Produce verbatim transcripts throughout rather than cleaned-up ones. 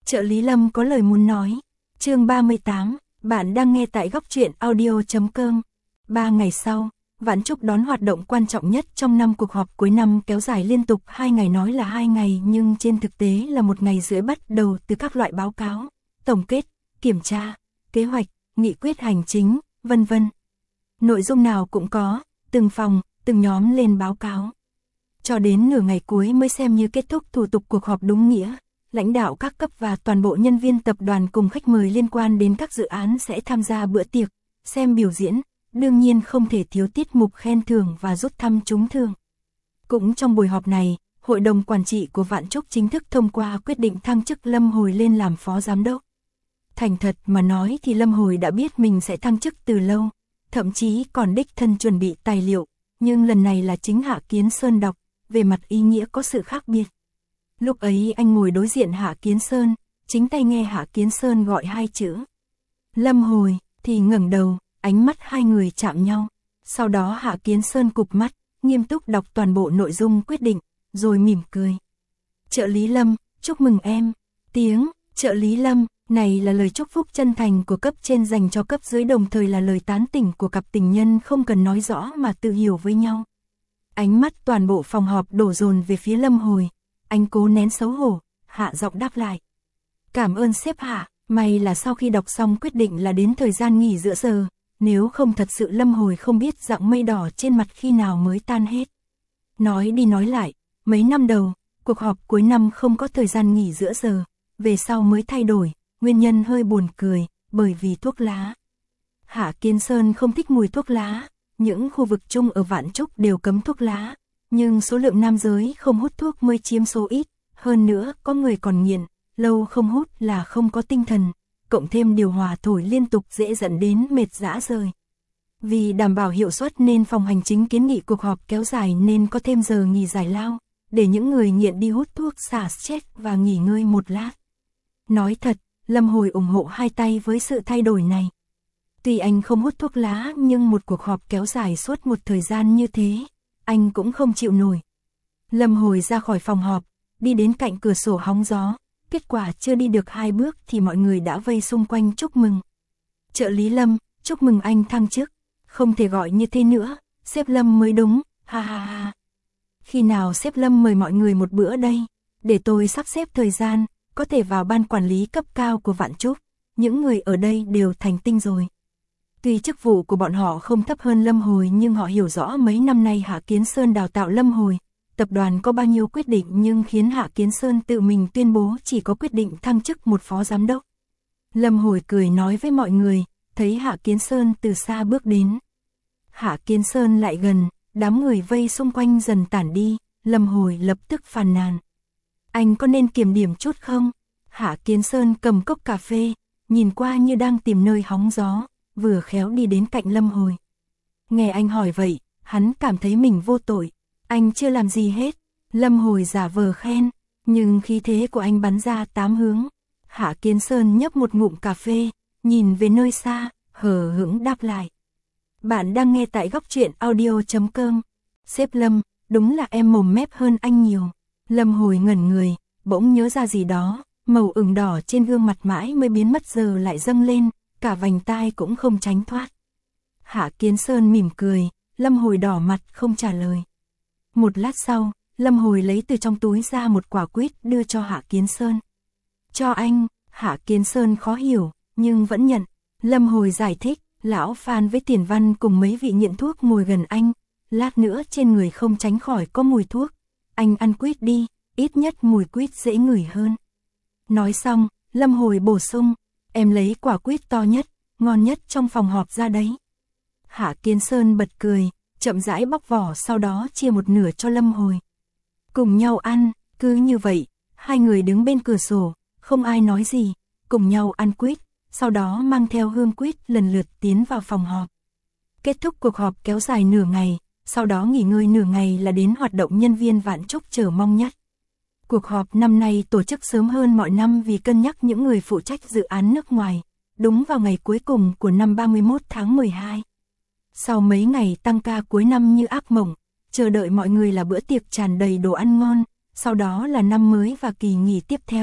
Trợ lý Lâm có lời muốn nói. Chương ba mươi tám, bạn đang nghe tại góc truyện audio chấm com. Ba ngày sau, Vạn Trúc đón hoạt động quan trọng nhất trong năm, cuộc họp cuối năm kéo dài liên tục hai ngày, nói là hai ngày nhưng trên thực tế là một ngày rưỡi, bắt đầu từ các loại báo cáo, tổng kết, kiểm tra, kế hoạch, nghị quyết hành chính, vân vân. Nội dung nào cũng có, từng phòng, từng nhóm lên báo cáo. Cho đến nửa ngày cuối mới xem như kết thúc thủ tục cuộc họp đúng nghĩa. Lãnh đạo các cấp và toàn bộ nhân viên tập đoàn cùng khách mời liên quan đến các dự án sẽ tham gia bữa tiệc, xem biểu diễn, đương nhiên không thể thiếu tiết mục khen thưởng và rút thăm trúng thưởng. Cũng trong buổi họp này, Hội đồng Quản trị của Vạn Trúc chính thức thông qua quyết định thăng chức Lâm Hồi lên làm phó giám đốc. Thành thật mà nói thì Lâm Hồi đã biết mình sẽ thăng chức từ lâu, thậm chí còn đích thân chuẩn bị tài liệu, nhưng lần này là chính Hạ Kiến Sơn đọc, về mặt ý nghĩa có sự khác biệt. Lúc ấy anh ngồi đối diện Hạ Kiến Sơn, chính tay nghe Hạ Kiến Sơn gọi hai chữ Lâm Hồi, thì ngẩng đầu, ánh mắt hai người chạm nhau. Sau đó Hạ Kiến Sơn cụp mắt, nghiêm túc đọc toàn bộ nội dung quyết định, rồi mỉm cười. Trợ lý Lâm, chúc mừng em. Tiếng trợ lý Lâm này là lời chúc phúc chân thành của cấp trên dành cho cấp dưới, đồng thời là lời tán tỉnh của cặp tình nhân không cần nói rõ mà tự hiểu với nhau. Ánh mắt toàn bộ phòng họp đổ dồn về phía Lâm Hồi. Anh cố nén xấu hổ, hạ giọng đáp lại. Cảm ơn sếp Hạ, may là sau khi đọc xong quyết định là đến thời gian nghỉ giữa giờ, nếu không thật sự Lâm Hồi không biết dạng mây đỏ trên mặt khi nào mới tan hết. Nói đi nói lại, mấy năm đầu, cuộc họp cuối năm không có thời gian nghỉ giữa giờ, về sau mới thay đổi, nguyên nhân hơi buồn cười, bởi vì thuốc lá. Hạ Kiến Sơn không thích mùi thuốc lá, những khu vực chung ở Vạn Trúc đều cấm thuốc lá. Nhưng số lượng nam giới không hút thuốc mới chiếm số ít, hơn nữa có người còn nghiện, lâu không hút là không có tinh thần, cộng thêm điều hòa thổi liên tục dễ dẫn đến mệt rã rời. Vì đảm bảo hiệu suất nên phòng hành chính kiến nghị cuộc họp kéo dài nên có thêm giờ nghỉ giải lao, để những người nghiện đi hút thuốc xả stress và nghỉ ngơi một lát. Nói thật, Lâm Hồi ủng hộ hai tay với sự thay đổi này. Tuy anh không hút thuốc lá nhưng một cuộc họp kéo dài suốt một thời gian như thế, anh cũng không chịu nổi. Lâm Hồi ra khỏi phòng họp, đi đến cạnh cửa sổ hóng gió, kết quả chưa đi được hai bước thì mọi người đã vây xung quanh chúc mừng. Trợ lý Lâm, chúc mừng anh thăng chức, không thể gọi như thế nữa, sếp Lâm mới đúng, ha ha ha. Khi nào sếp Lâm mời mọi người một bữa đây, để tôi sắp xếp thời gian, có thể vào ban quản lý cấp cao của Vạn Trúc, những người ở đây đều thành tinh rồi. Tuy chức vụ của bọn họ không thấp hơn Lâm Hồi nhưng họ hiểu rõ mấy năm nay Hạ Kiến Sơn đào tạo Lâm Hồi, tập đoàn có bao nhiêu quyết định nhưng khiến Hạ Kiến Sơn tự mình tuyên bố chỉ có quyết định thăng chức một phó giám đốc. Lâm Hồi cười nói với mọi người, thấy Hạ Kiến Sơn từ xa bước đến. Hạ Kiến Sơn lại gần, đám người vây xung quanh dần tản đi, Lâm Hồi lập tức phàn nàn. Anh có nên kiểm điểm chút không? Hạ Kiến Sơn cầm cốc cà phê, nhìn qua như đang tìm nơi hóng gió, vừa khéo đi đến cạnh Lâm Hồi. Nghe anh hỏi vậy, hắn cảm thấy mình vô tội, anh chưa làm gì hết. Lâm Hồi giả vờ khen, nhưng khí thế của anh bắn ra tám hướng. Hạ Kiến Sơn nhấp một ngụm cà phê, nhìn về nơi xa, hờ hững đáp lại. Bạn đang nghe tại góc truyện audio chấm com. Sếp Lâm, đúng là em mồm mép hơn anh nhiều. Lâm Hồi ngẩn người, bỗng nhớ ra gì đó, màu ửng đỏ trên gương mặt mãi mới biến mất giờ lại dâng lên, cả vành tai cũng không tránh thoát. Hạ Kiến Sơn mỉm cười, Lâm Hồi đỏ mặt không trả lời. Một lát sau, Lâm Hồi lấy từ trong túi ra một quả quýt đưa cho Hạ Kiến Sơn. Cho anh, Hạ Kiến Sơn khó hiểu, nhưng vẫn nhận. Lâm Hồi giải thích, lão Phan với Tiền Văn cùng mấy vị nghiện thuốc ngồi gần anh, lát nữa trên người không tránh khỏi có mùi thuốc. Anh ăn quýt đi, ít nhất mùi quýt dễ ngửi hơn. Nói xong, Lâm Hồi bổ sung, em lấy quả quýt to nhất, ngon nhất trong phòng họp ra đấy. Hạ Kiến Sơn bật cười, chậm rãi bóc vỏ sau đó chia một nửa cho Lâm Hồi. Cùng nhau ăn, cứ như vậy, hai người đứng bên cửa sổ, không ai nói gì, cùng nhau ăn quýt, sau đó mang theo hương quýt lần lượt tiến vào phòng họp. Kết thúc cuộc họp kéo dài nửa ngày, sau đó nghỉ ngơi nửa ngày là đến hoạt động nhân viên Vạn Trúc chờ mong nhất. Cuộc họp năm nay tổ chức sớm hơn mọi năm vì cân nhắc những người phụ trách dự án nước ngoài, đúng vào ngày cuối cùng của năm ba mươi mốt tháng mười hai. Sau mấy ngày tăng ca cuối năm như ác mộng, chờ đợi mọi người là bữa tiệc tràn đầy đồ ăn ngon, sau đó là năm mới và kỳ nghỉ tiếp theo.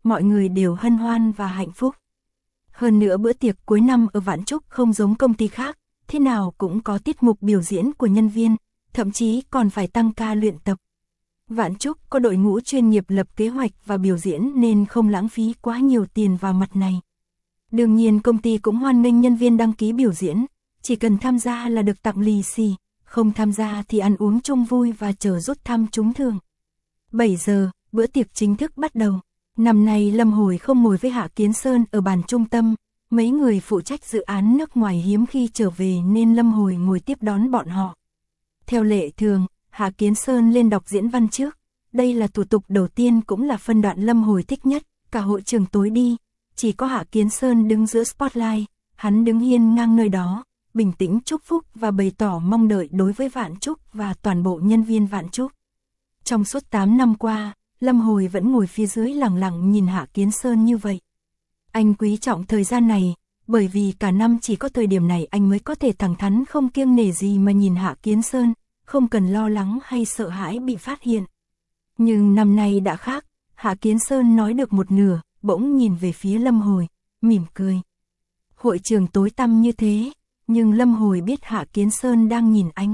mọi người đều hân hoan và hạnh phúc. Hơn nữa bữa tiệc cuối năm ở Vạn Trúc không giống công ty khác, thế nào cũng có tiết mục biểu diễn của nhân viên, thậm chí còn phải tăng ca luyện tập. Vạn Trúc có đội ngũ chuyên nghiệp lập kế hoạch và biểu diễn nên không lãng phí quá nhiều tiền vào mặt này. Đương nhiên công ty cũng hoan nghênh nhân viên đăng ký biểu diễn, chỉ cần tham gia là được tặng lì xì, không tham gia thì ăn uống chung vui và chờ rút thăm trúng thưởng. bảy giờ, bữa tiệc chính thức bắt đầu. Năm nay Lâm Hồi không ngồi với Hạ Kiến Sơn ở bàn trung tâm, mấy người phụ trách dự án nước ngoài hiếm khi trở về nên Lâm Hồi ngồi tiếp đón bọn họ. Theo lệ thường, Hạ Kiến Sơn lên đọc diễn văn trước, đây là thủ tục đầu tiên cũng là phân đoạn Lâm Hồi thích nhất, cả hội trường tối đi, chỉ có Hạ Kiến Sơn đứng giữa spotlight, hắn đứng hiên ngang nơi đó, bình tĩnh chúc phúc và bày tỏ mong đợi đối với Vạn Trúc và toàn bộ nhân viên Vạn Trúc. Trong suốt tám năm qua, Lâm Hồi vẫn ngồi phía dưới lặng lặng nhìn Hạ Kiến Sơn như vậy. Anh quý trọng thời gian này, bởi vì cả năm chỉ có thời điểm này anh mới có thể thẳng thắn không kiêng nể gì mà nhìn Hạ Kiến Sơn, không cần lo lắng hay sợ hãi bị phát hiện. Nhưng năm nay đã khác, Hạ Kiến Sơn nói được một nửa, bỗng nhìn về phía Lâm Hồi, mỉm cười. Hội trường tối tăm như thế, nhưng Lâm Hồi biết Hạ Kiến Sơn đang nhìn anh.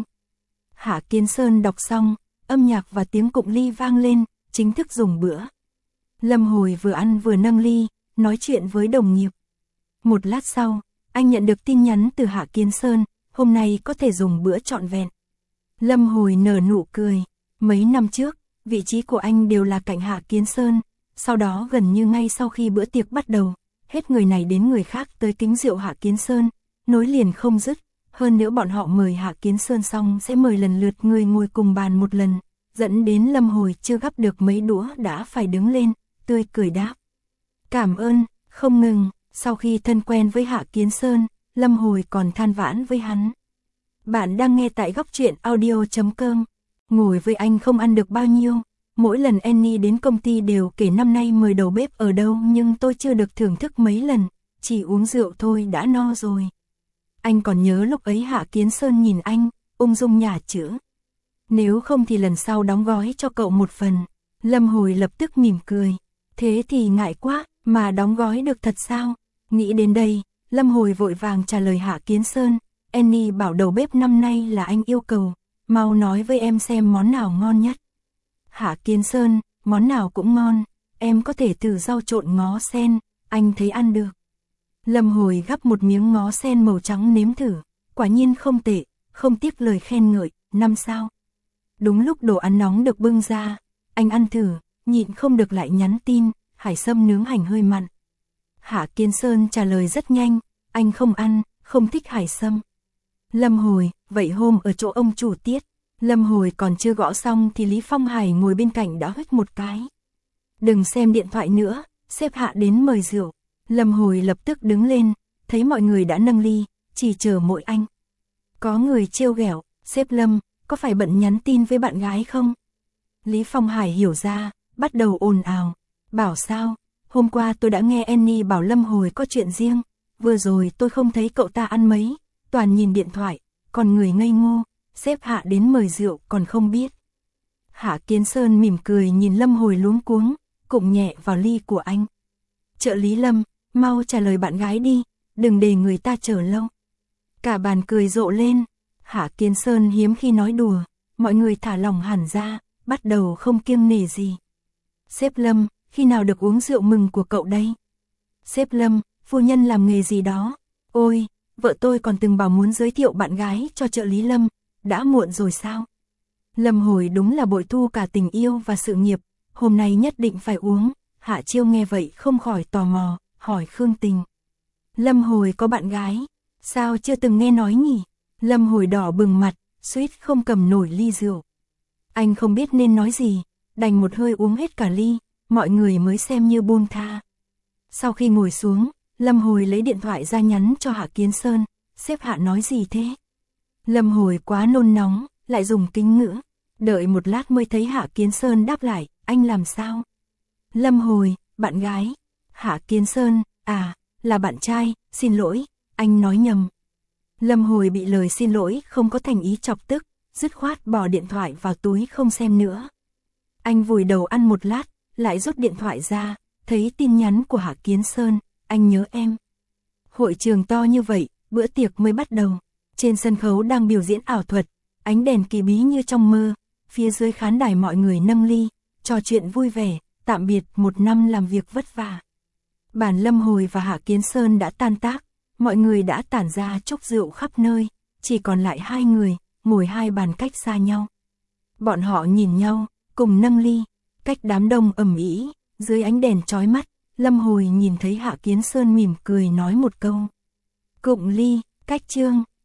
Hạ Kiến Sơn đọc xong, âm nhạc và tiếng cụng ly vang lên, chính thức dùng bữa. Lâm Hồi vừa ăn vừa nâng ly, nói chuyện với đồng nghiệp. Một lát sau, anh nhận được tin nhắn từ Hạ Kiến Sơn, hôm nay có thể dùng bữa trọn vẹn. Lâm Hồi nở nụ cười, mấy năm trước, vị trí của anh đều là cạnh Hạ Kiến Sơn, sau đó gần như ngay sau khi bữa tiệc bắt đầu, hết người này đến người khác tới kính rượu Hạ Kiến Sơn, nối liền không dứt, hơn nữa bọn họ mời Hạ Kiến Sơn xong sẽ mời lần lượt người ngồi cùng bàn một lần, dẫn đến Lâm Hồi chưa gắp được mấy đũa đã phải đứng lên, tươi cười đáp. Cảm ơn, không ngừng, sau khi thân quen với Hạ Kiến Sơn, Lâm Hồi còn than vãn với hắn. Bạn đang nghe tại góc truyện audio chấm com, ngồi với anh không ăn được bao nhiêu, mỗi lần Annie đến công ty đều kể năm nay mời đầu bếp ở đâu nhưng tôi chưa được thưởng thức mấy lần, chỉ uống rượu thôi đã no rồi. Anh còn nhớ lúc ấy Hạ Kiến Sơn nhìn anh, ung dung nhả chữ. Nếu không thì lần sau đóng gói cho cậu một phần. Lâm Hồi lập tức mỉm cười. Thế thì ngại quá, mà đóng gói được thật sao? Nghĩ đến đây, Lâm Hồi vội vàng trả lời Hạ Kiến Sơn. Annie bảo đầu bếp năm nay là anh yêu cầu, mau nói với em xem món nào ngon nhất. Hạ Kiến Sơn, món nào cũng ngon, em có thể thử rau trộn ngó sen, anh thấy ăn được. Lâm Hồi gắp một miếng ngó sen màu trắng nếm thử, quả nhiên không tệ, không tiếc lời khen ngợi, năm sao. Đúng lúc đồ ăn nóng được bưng ra, anh ăn thử, nhịn không được lại nhắn tin, hải sâm nướng hành hơi mặn. Hạ Kiến Sơn trả lời rất nhanh, anh không ăn, không thích hải sâm. Lâm Hồi, vậy hôm ở chỗ ông chủ tiết. Lâm Hồi còn chưa gõ xong thì Lý Phong Hải ngồi bên cạnh đã huých một cái. Đừng xem điện thoại nữa, sếp Hạ đến mời rượu. Lâm Hồi lập tức đứng lên, thấy mọi người đã nâng ly, chỉ chờ mỗi anh. Có người trêu ghẹo, sếp Lâm, có phải bận nhắn tin với bạn gái không? Lý Phong Hải hiểu ra, bắt đầu ồn ào. Bảo sao, hôm qua tôi đã nghe Annie bảo Lâm Hồi có chuyện riêng, vừa rồi tôi không thấy cậu ta ăn mấy, toàn nhìn điện thoại, còn người ngây ngô, sếp Hạ đến mời rượu còn không biết. Hạ Kiến Sơn mỉm cười nhìn Lâm Hồi luống cuống, cụng nhẹ vào ly của anh. Trợ lý Lâm, mau trả lời bạn gái đi, đừng để người ta chờ lâu. Cả bàn cười rộ lên, Hạ Kiến Sơn hiếm khi nói đùa, mọi người thả lòng hẳn ra, bắt đầu không kiêng nể gì. Sếp Lâm, khi nào được uống rượu mừng của cậu đây? Sếp Lâm, phu nhân làm nghề gì đó? Ôi, vợ tôi còn từng bảo muốn giới thiệu bạn gái cho trợ lý Lâm, đã muộn rồi sao? Lâm Hồi đúng là bội thu cả tình yêu và sự nghiệp, hôm nay nhất định phải uống. Hạ Chiêu nghe vậy không khỏi tò mò, hỏi Khương Tình. Lâm Hồi có bạn gái, sao chưa từng nghe nói nhỉ? Lâm Hồi đỏ bừng mặt, suýt không cầm nổi ly rượu. Anh không biết nên nói gì, đành một hơi uống hết cả ly, mọi người mới xem như buông tha. Sau khi ngồi xuống, Lâm Hồi lấy điện thoại ra nhắn cho Hạ Kiến Sơn, sếp Hạ nói gì thế? Lâm Hồi quá nôn nóng, lại dùng kính ngữ, đợi một lát mới thấy Hạ Kiến Sơn đáp lại, anh làm sao? Lâm Hồi, bạn gái. Hạ Kiến Sơn, à, là bạn trai, xin lỗi, anh nói nhầm. Lâm Hồi bị lời xin lỗi không có thành ý chọc tức, dứt khoát bỏ điện thoại vào túi không xem nữa. Anh vùi đầu ăn một lát, lại rút điện thoại ra, thấy tin nhắn của Hạ Kiến Sơn, anh nhớ em. Hội trường to như vậy, bữa tiệc mới bắt đầu. Trên sân khấu đang biểu diễn ảo thuật, ánh đèn kỳ bí như trong mơ. Phía dưới khán đài mọi người nâng ly, trò chuyện vui vẻ, tạm biệt một năm làm việc vất vả. Bản Lâm Hồi và Hạ Kiến Sơn đã tan tác, mọi người đã tản ra chúc rượu khắp nơi, chỉ còn lại hai người, ngồi hai bàn cách xa nhau. Bọn họ nhìn nhau, cùng nâng ly, cách đám đông ầm ĩ, dưới ánh đèn chói mắt, Lâm Hồi nhìn thấy Hạ Kiến Sơn mỉm cười nói một câu. Cụng ly, cách chương.